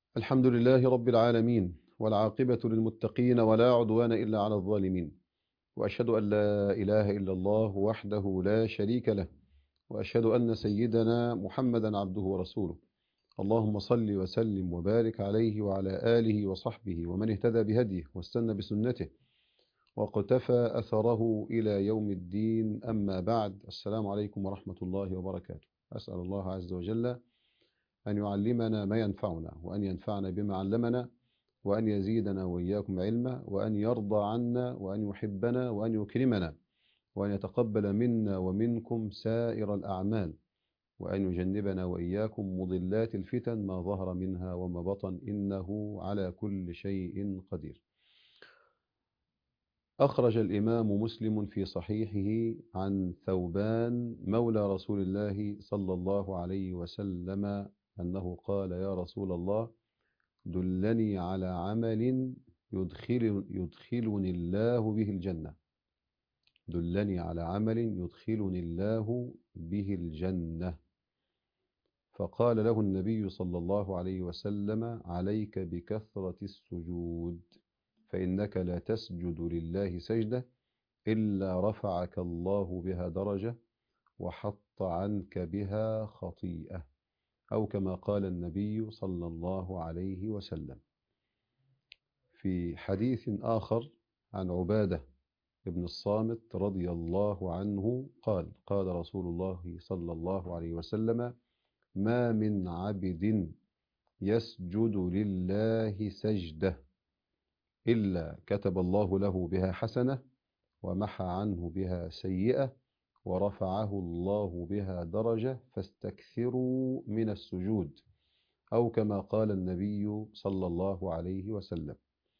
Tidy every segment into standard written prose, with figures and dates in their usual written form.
الحمد لله رب العالمين، والعاقبة للمتقين ولا عدوان إلا على الظالمين. وأشهد أن لا إله إلا الله وحده لا شريك له، وأشهد أن سيدنا محمدا عبده ورسوله. اللهم صل وسلم وبارك عليه وعلى آله وصحبه ومن اهتدى بهديه واستنى بسنته واقتفى أثره إلى يوم الدين. أما بعد، السلام عليكم ورحمة الله وبركاته. أسأل الله عز وجل أن يعلمنا ما ينفعنا، وأن ينفعنا بما علمنا، وأن يزيدنا وإياكم علما، وأن يرضى عنا، وأن يحبنا، وأن يكرمنا، وأن يتقبل منا ومنكم سائر الأعمال، وأن يجنبنا وإياكم مضلات الفتن ما ظهر منها وما بطن، إنه على كل شيء قدير. أخرج الإمام مسلم في صحيحه عن ثوبان مولى رسول الله صلى الله عليه وسلم أنه قال: يا رسول الله، دلني على عمل يدخلني الله به الجنة. دلني على عمل يدخلني الله به الجنة. فقال له النبي صلى الله عليه وسلم: عليك بكثرة السجود، فإنك لا تسجد لله سجدة إلا رفعك الله بها درجة وحط عنك بها خطيئة، أو كما قال النبي صلى الله عليه وسلم. في حديث آخر عن عبادة بن الصامت رضي الله عنه قال: قال رسول الله صلى الله عليه وسلم: ما من عبد يسجد لله سجدة إلا كتب الله له بها حسنة ومحى عنه بها سيئة ورفعه الله بها درجة، فاستكثروا من السجود، أو كما قال النبي صلى الله عليه وسلم.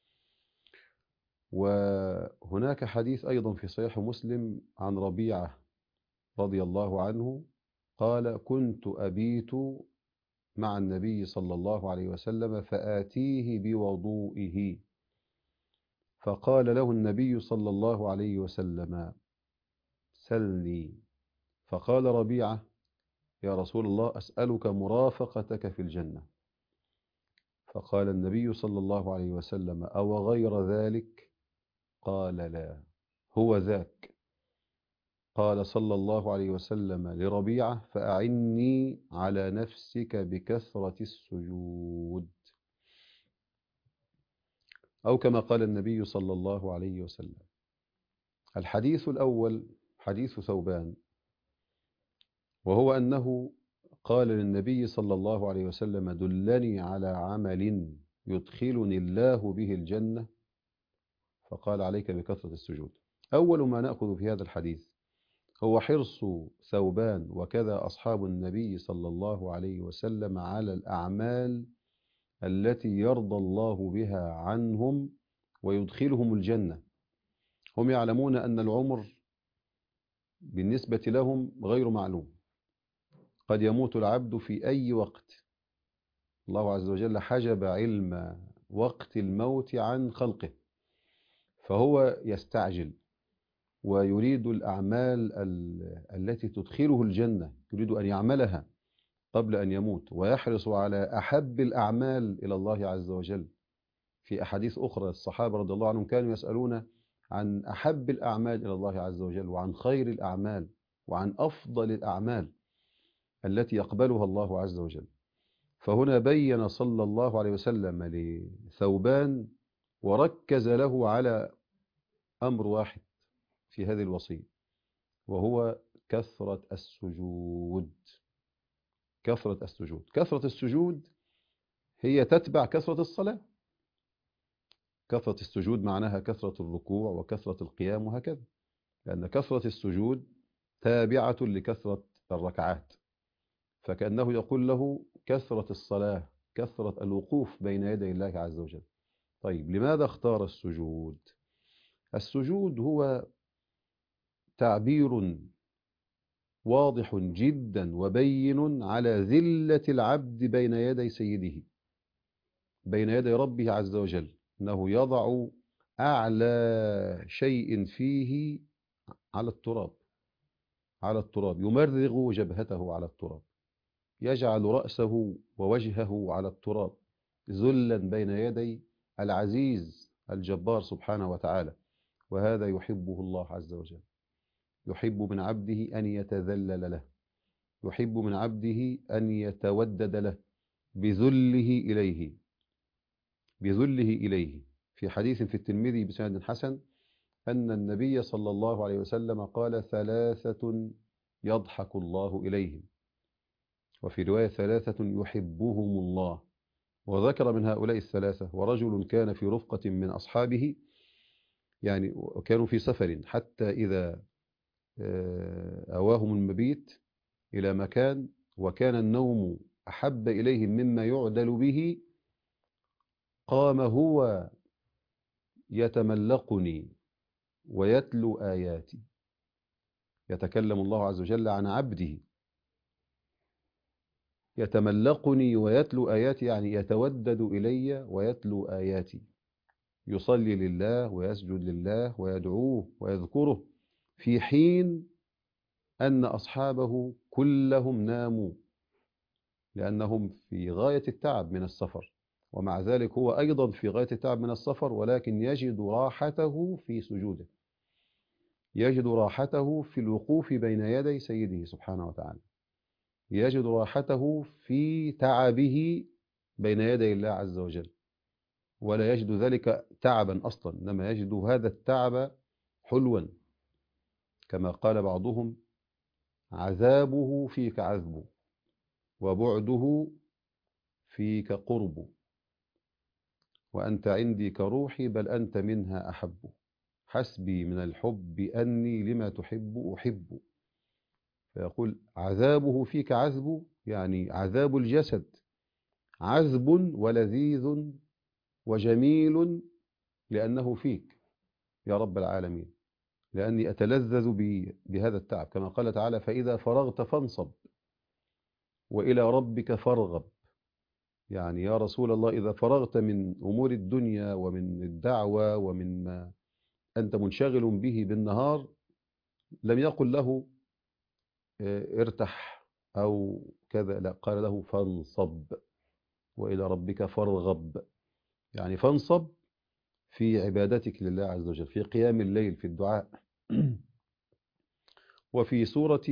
وهناك حديث أيضا في صحيح مسلم عن ربيعة رضي الله عنه قال: كنت أبيت مع النبي صلى الله عليه وسلم فآتيه بوضوئه، فقال له النبي صلى الله عليه وسلم: سلني. فقال ربيعة: يا رسول الله، أسألك مرافقتك في الجنة. فقال النبي صلى الله عليه وسلم: أو غير ذلك؟ قال: لا، هو ذاك. قال صلى الله عليه وسلم لربيعة: فأعني على نفسك بكثرة السجود، أو كما قال النبي صلى الله عليه وسلم. الحديث الأول حديث ثوبان، وهو أنه قال للنبي صلى الله عليه وسلم: دلني على عمل يدخلني الله به الجنة. فقال: عليك بكثرة السجود. أول ما نأخذ في هذا الحديث هو حرص ثوبان وكذا أصحاب النبي صلى الله عليه وسلم على الأعمال التي يرضى الله بها عنهم ويدخلهم الجنة. هم يعلمون أن العمر بالنسبة لهم غير معلوم، قد يموت العبد في أي وقت. الله عز وجل حجب علم وقت الموت عن خلقه، فهو يستعجل ويريد الأعمال التي تدخله الجنة، يريد أن يعملها قبل أن يموت، ويحرص على أحب الأعمال إلى الله عز وجل. في أحاديث أخرى الصحابة رضي الله عنهم كانوا يسألون عن أحب الأعمال إلى الله عز وجل، وعن خير الأعمال، وعن أفضل الأعمال التي يقبلها الله عز وجل. فهنا بين صلى الله عليه وسلم لثوبان وركز له على أمر واحد في هذه الوصية، وهو كثرة السجود. كثرة السجود، كثرة السجود هي تتبع كثرة الصلاة. كثرة السجود معناها كثرة الركوع وكثرة القيام وهكذا، لأن كثرة السجود تابعة لكثرة الركعات، فكأنه يقول له كثرة الصلاة، كثرة الوقوف بين يدي الله عز وجل. طيب، لماذا اختار السجود؟ السجود هو تعبير واضح جدا وبين على ذلة العبد بين يدي سيده، بين يدي ربه عز وجل، أنه يضع أعلى شيء فيه على التراب، على التراب، يمرغ جبهته على التراب، يجعل رأسه ووجهه على التراب، ذلا بين يدي العزيز الجبار سبحانه وتعالى. وهذا يحبه الله عز وجل، يحب من عبده أن يتذلل له، يحب من عبده أن يتودد له بذله إليه، بذله إليه. في حديث في الترمذي بسند حسن أن النبي صلى الله عليه وسلم قال: ثلاثة يضحك الله إليهم، وفي رواية: ثلاثة يحبهم الله. وذكر من هؤلاء الثلاثة: ورجل كان في رفقة من أصحابه، يعني كانوا في سفر، حتى إذا أواهم المبيت إلى مكان وكان النوم أحب إليهم مما يعدل به، قام هو يتملقني ويتلو آياتي. يتكلم الله عز وجل عن عبده يتملقني ويتلو آياتي، يعني يتودد إلي ويتلو آياتي، يصلي لله ويسجد لله ويدعوه ويذكره، في حين أن أصحابه كلهم ناموا لأنهم في غاية التعب من السفر. ومع ذلك هو أيضا في غاية التعب من السفر، ولكن يجد راحته في سجوده، يجد راحته في الوقوف بين يدي سيده سبحانه وتعالى، يجد راحته في تعبه بين يدي الله عز وجل، ولا يجد ذلك تعبا أصلا، إنما يجد هذا التعب حلوا. كما قال بعضهم: عذابه فيك عذب، وبعده فيك قرب، وأنت عندي كروحي بل أنت منها أحب، حسبي من الحب أني لما تحب أحب. فيقول: عذابه فيك عذب، يعني عذاب الجسد عذب ولذيذ وجميل لأنه فيك يا رب العالمين، لأني أتلذذ بهذا التعب. كما قال تعالى: فإذا فرغت فانصب وإلى ربك فارغب. يعني يا رسول الله، إذا فرغت من أمور الدنيا ومن الدعوة ومن ما أنت منشغل به بالنهار، لم يقل له ارتح أو كذا، لا، قال له فانصب وإلى ربك فارغب، يعني فانصب في عبادتك لله عز وجل، في قيام الليل، في الدعاء. وفي سورة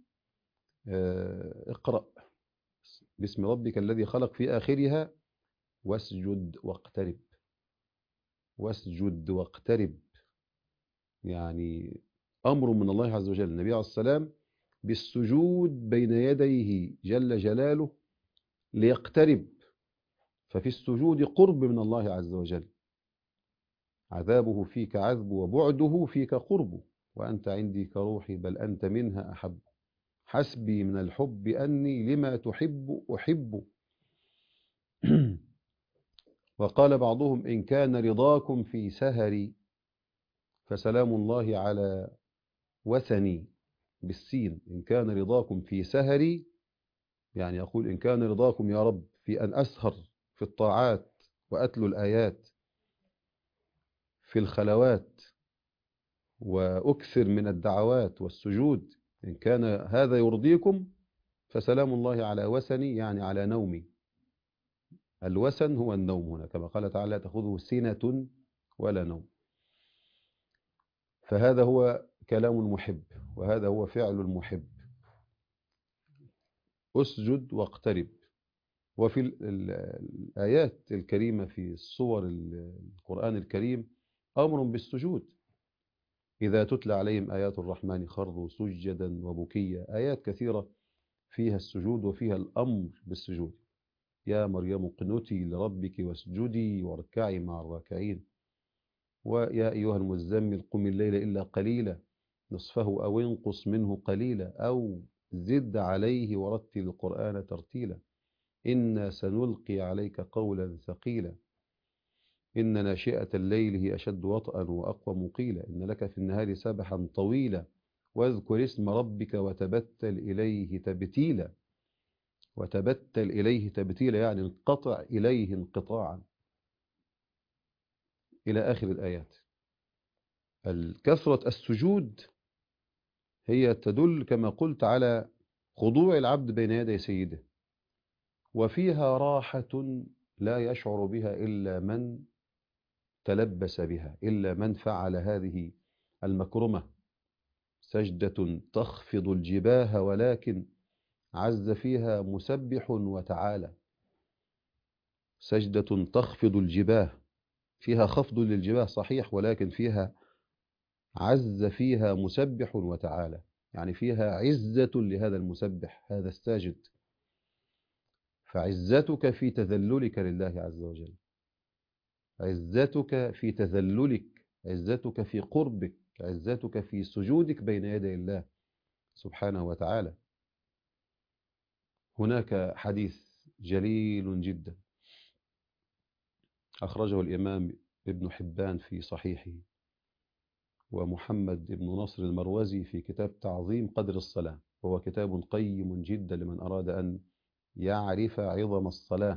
اقرأ باسم ربك الذي خلق في آخرها: واسجد واقترب، واسجد واقترب، يعني أمر من الله عز وجل النبي عليه السلام بالسجود بين يديه جل جلاله ليقترب، ففي السجود قرب من الله عز وجل. عذابه فيك عذب وبعده فيك قرب، وأنت عندي كروحي بل أنت منها أحب، حسبي من الحب أني لما تحب أحب. وقال بعضهم: إن كان رضاكم في سهري فسلام الله على وثني، بالسين. إن كان رضاكم في سهري، يعني يقول: إن كان رضاكم يا رب في أن أسهر في الطاعات وأتلو الآيات في الخلوات وأكثر من الدعوات والسجود، إن كان هذا يرضيكم فسلام الله على وثني، يعني على نومي. الوسن هو النوم هنا، كما قال تعالى: لا تأخذه سنة ولا نوم. فهذا هو كلام المحب، وهذا هو فعل المحب: أسجد واقترب. وفي الآيات الكريمة في الصور القرآن الكريم أمر بالسجود: إذا تتلى عليهم آيات الرحمن خروا سجدا وبكيا. آيات كثيرة فيها السجود وفيها الأمر بالسجود: يا مريم اقنتي لربك واسجدي واركعي مع الراكعين، ويا أيها المزمل قم الليل إلا قليلا نصفه أو انقص منه قليلا أو زد عليه ورتل القرآن ترتيلا، إنا سنلقي عليك قولا ثقيلا، إن ناشئة الليل هي أشد وطئا وأقوى مقيلا، إن لك في النهار سبحا طويلا، واذكر اسم ربك وتبتل إليه تبتيلا. وتبتل إليه تبتيلا يعني انقطع إليه انقطاعا، إلى آخر الآيات. الكثرة السجود هي تدل كما قلت على خضوع العبد بين يدي سيده، وفيها راحة لا يشعر بها إلا من تلبس بها، إلا من فعل هذه المكرمة. سجدة تخفض الجباه ولكن عز فيها مسبح وتعالى. سجدة تخفض الجباه، فيها خفض للجباه صحيح، ولكن فيها عز فيها مسبح وتعالى، يعني فيها عزة لهذا المسبح هذا الساجد. فعزتك في تذللك لله عز وجل، عزتك في تذللك، عزتك في قربك، عزتك في سجودك بين يدي الله سبحانه وتعالى. هناك حديث جليل جدا أخرجه الإمام ابن حبان في صحيحه، ومحمد بن نصر المروزي في كتاب تعظيم قدر الصلاة، وهو كتاب قيم جدا لمن أراد أن يعرف عظم الصلاة.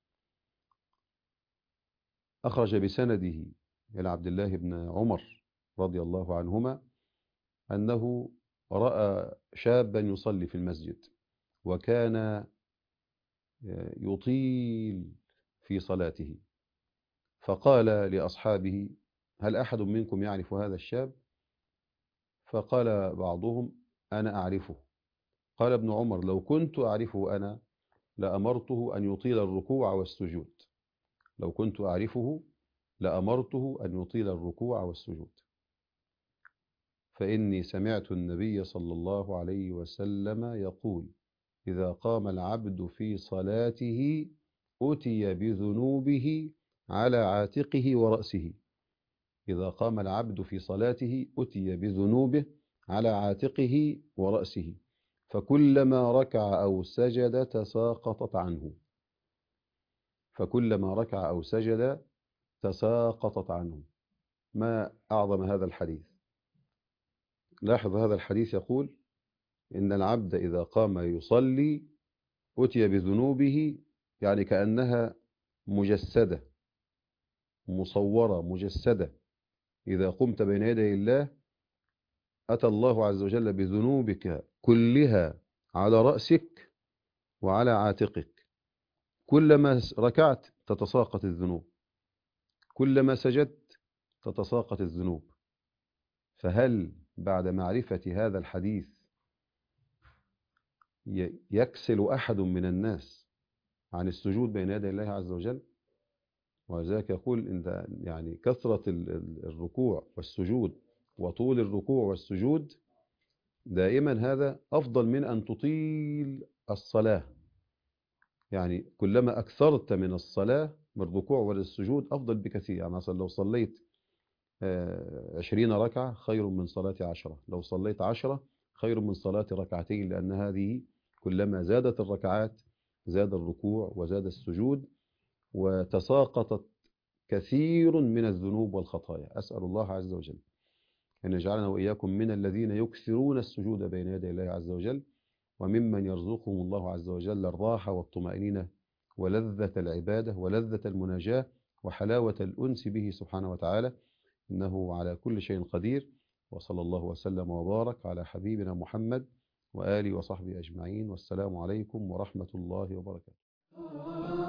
أخرج بسنده إلى عبد الله بن عمر رضي الله عنهما أنه رأى شابا يصلي في المسجد، وكان يطيل في صلاته، فقال لأصحابه: هل أحد منكم يعرف هذا الشاب؟ فقال بعضهم: أنا أعرفه. قال ابن عمر: لو كنت أعرفه أنا لأمرته أن يطيل الركوع والسجود، لو كنت أعرفه لأمرته أن يطيل الركوع والسجود، فإني سمعت النبي صلى الله عليه وسلم يقول: إذا قام العبد في صلاته أتي بذنوبه على عاتقه ورأسه. إذا قام العبد في صلاته أتي بذنوبه على عاتقه ورأسه، فكلما ركع أو سجد تساقطت عنه، فكلما ركع أو سجد تساقطت عنه. ما أعظم هذا الحديث. لاحظ هذا الحديث يقول إن العبد إذا قام يصلي أتي بذنوبه، يعني كأنها مجسدة مصورة مجسدة. إذا قمت بين يدي الله أتى الله عز وجل بذنوبك كلها على رأسك وعلى عاتقك. كلما ركعت تتساقط الذنوب، كلما سجدت تتساقط الذنوب. فهل بعد معرفة هذا الحديث يكسل أحد من الناس عن السجود بين يدي الله عز وجل؟ ولذلك يقول إن يعني كثرة الركوع والسجود وطول الركوع والسجود دائما هذا أفضل من أن تطيل الصلاة. يعني كلما أكثرت من الصلاة من الركوع والسجود أفضل بكثير. يعني مثلا لو صليت 20 ركعة خير من صلاة 10، لو صليت 10 خير من صلاة ركعتين، لأن هذه كلما زادت الركعات زاد الركوع وزاد السجود، وتساقطت كثير من الذنوب والخطايا. أسأل الله عز وجل أن يجعلنا وإياكم من الذين يكثرون السجود بين يدي الله عز وجل، وممن يرزقهم الله عز وجل الراحة والطمأنينة ولذة العبادة ولذة المناجاة وحلاوة الأنس به سبحانه وتعالى، إنه على كل شيء قدير. وصلى الله وسلم وبارك على حبيبنا محمد وآله وصحبه أجمعين، والسلام عليكم ورحمة الله وبركاته.